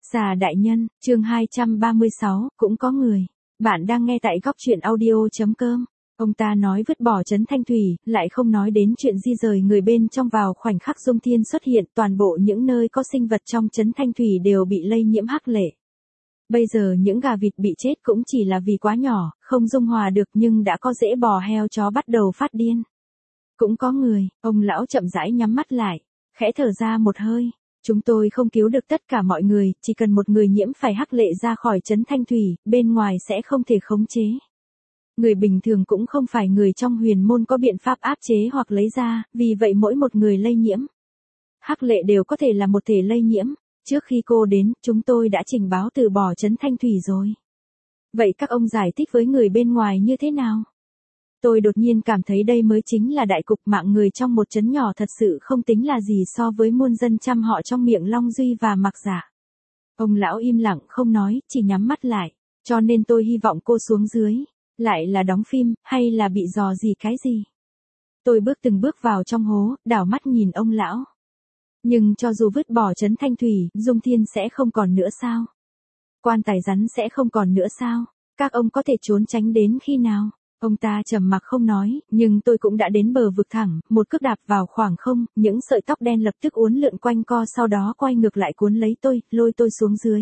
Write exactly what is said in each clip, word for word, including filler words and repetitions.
Xà đại nhân, chương hai trăm ba mươi sáu, cũng có người. Bạn đang nghe tại góc truyện audio.com. Ông ta nói vứt bỏ trấn Thanh Thủy, lại không nói đến chuyện di rời người bên trong vào khoảnh khắc Dung Thiên xuất hiện, toàn bộ những nơi có sinh vật trong trấn Thanh Thủy đều bị lây nhiễm hắc lệ. Bây giờ những gà vịt bị chết cũng chỉ là vì quá nhỏ, không dung hòa được, nhưng đã có rễ bò heo chó bắt đầu phát điên. Cũng có người, ông lão chậm rãi nhắm mắt lại, khẽ thở ra một hơi. Chúng tôi không cứu được tất cả mọi người, chỉ cần một người nhiễm phải hắc lệ ra khỏi trấn Thanh Thủy, bên ngoài sẽ không thể khống chế. Người bình thường cũng không phải người trong huyền môn có biện pháp áp chế hoặc lấy ra, vì vậy mỗi một người lây nhiễm hắc lệ đều có thể là một thể lây nhiễm. Trước khi cô đến, chúng tôi đã trình báo từ bỏ trấn Thanh Thủy rồi. Vậy các ông giải thích với người bên ngoài như thế nào? Tôi đột nhiên cảm thấy đây mới chính là đại cục, mạng người trong một trấn nhỏ thật sự không tính là gì so với muôn dân trăm họ trong miệng Long Duy và Mặc Dạ. Ông lão im lặng không nói, chỉ nhắm mắt lại. Cho nên tôi hy vọng cô xuống dưới. Lại là đóng phim, hay là bị dò gì cái gì? Tôi bước từng bước vào trong hố, đảo mắt nhìn ông lão. Nhưng cho dù vứt bỏ trấn Thanh Thủy, Dung Thiên sẽ không còn nữa sao? Quan tài rắn sẽ không còn nữa sao? Các ông có thể trốn tránh đến khi nào? Ông ta trầm mặc không nói, nhưng tôi cũng đã đến bờ vực thẳng, một cước đạp vào khoảng không, những sợi tóc đen lập tức uốn lượn quanh co, sau đó quay ngược lại cuốn lấy tôi, lôi tôi xuống dưới.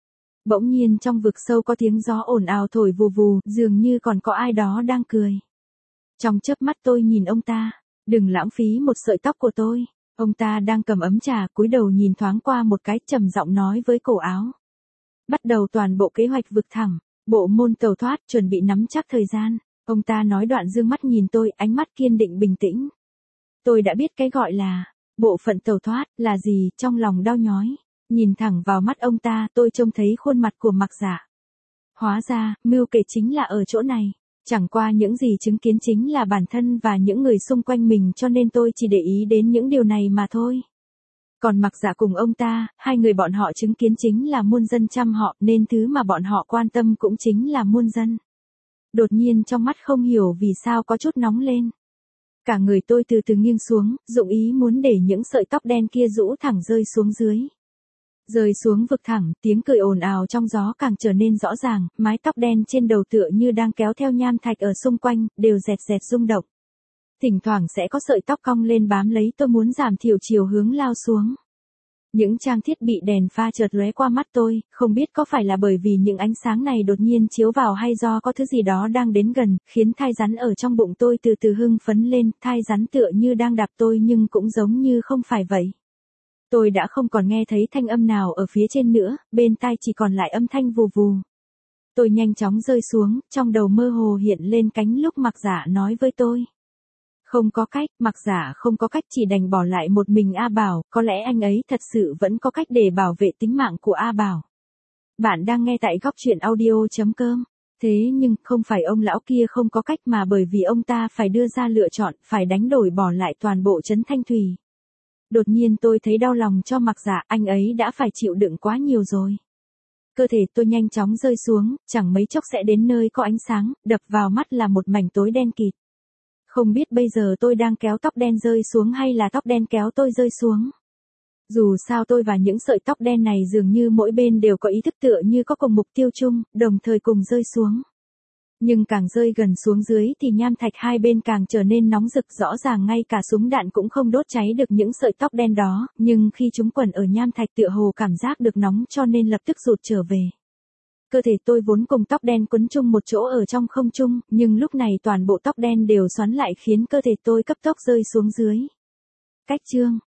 Bỗng nhiên trong vực sâu có tiếng gió ồn ào thổi vù vù, dường như còn có ai đó đang cười. Trong chớp mắt tôi nhìn ông ta, đừng lãng phí một sợi tóc của tôi. Ông ta đang cầm ấm trà, cúi đầu nhìn thoáng qua một cái, trầm giọng nói với cổ áo. Bắt đầu toàn bộ kế hoạch vực thẳng, bộ môn tàu thoát, chuẩn bị nắm chắc thời gian. Ông ta nói đoạn dương mắt nhìn tôi, ánh mắt kiên định bình tĩnh. Tôi đã biết cái gọi là bộ phận tàu thoát là gì, trong lòng đau nhói. Nhìn thẳng vào mắt ông ta, tôi trông thấy khuôn mặt của Mặc Dạ. Hóa ra, mưu kể chính là ở chỗ này. Chẳng qua những gì chứng kiến chính là bản thân và những người xung quanh mình, cho nên tôi chỉ để ý đến những điều này mà thôi. Còn Mặc Dạ cùng ông ta, hai người bọn họ chứng kiến chính là muôn dân trăm họ, nên thứ mà bọn họ quan tâm cũng chính là muôn dân. Đột nhiên trong mắt không hiểu vì sao có chút nóng lên. Cả người tôi từ từ nghiêng xuống, dụng ý muốn để những sợi tóc đen kia rũ thẳng rơi xuống dưới. Rơi xuống vực thẳng, tiếng cười ồn ào trong gió càng trở nên rõ ràng, mái tóc đen trên đầu tựa như đang kéo theo nham thạch ở xung quanh, đều rẹt rẹt rung động. Thỉnh thoảng sẽ có sợi tóc cong lên bám lấy tôi, muốn giảm thiểu chiều hướng lao xuống. Những trang thiết bị đèn pha chợt lóe qua mắt tôi, không biết có phải là bởi vì những ánh sáng này đột nhiên chiếu vào hay do có thứ gì đó đang đến gần, khiến thai rắn ở trong bụng tôi từ từ hưng phấn lên, thai rắn tựa như đang đạp tôi nhưng cũng giống như không phải vậy. Tôi đã không còn nghe thấy thanh âm nào ở phía trên nữa, bên tai chỉ còn lại âm thanh vù vù. Tôi nhanh chóng rơi xuống, trong đầu mơ hồ hiện lên cánh lúc Mặc Dạ nói với tôi. Không có cách, Mặc Dạ không có cách, chỉ đành bỏ lại một mình A Bảo, có lẽ anh ấy thật sự vẫn có cách để bảo vệ tính mạng của A Bảo. Bạn đang nghe tại góc truyện audio.com. Thế nhưng, không phải ông lão kia không có cách mà bởi vì ông ta phải đưa ra lựa chọn, phải đánh đổi bỏ lại toàn bộ trấn Thanh Thủy. Đột nhiên tôi thấy đau lòng cho Mặc Dạ, anh ấy đã phải chịu đựng quá nhiều rồi. Cơ thể tôi nhanh chóng rơi xuống, chẳng mấy chốc sẽ đến nơi có ánh sáng, đập vào mắt là một mảnh tối đen kịt. Không biết bây giờ tôi đang kéo tóc đen rơi xuống hay là tóc đen kéo tôi rơi xuống. Dù sao tôi và những sợi tóc đen này dường như mỗi bên đều có ý thức, tựa như có cùng mục tiêu chung, đồng thời cùng rơi xuống. Nhưng càng rơi gần xuống dưới thì nham thạch hai bên càng trở nên nóng rực, rõ ràng ngay cả súng đạn cũng không đốt cháy được những sợi tóc đen đó, nhưng khi chúng quẩn ở nham thạch tựa hồ cảm giác được nóng cho nên lập tức rụt trở về. Cơ thể tôi vốn cùng tóc đen quấn chung một chỗ ở trong không trung, nhưng lúc này toàn bộ tóc đen đều xoắn lại khiến cơ thể tôi cấp tốc rơi xuống dưới. Cách chương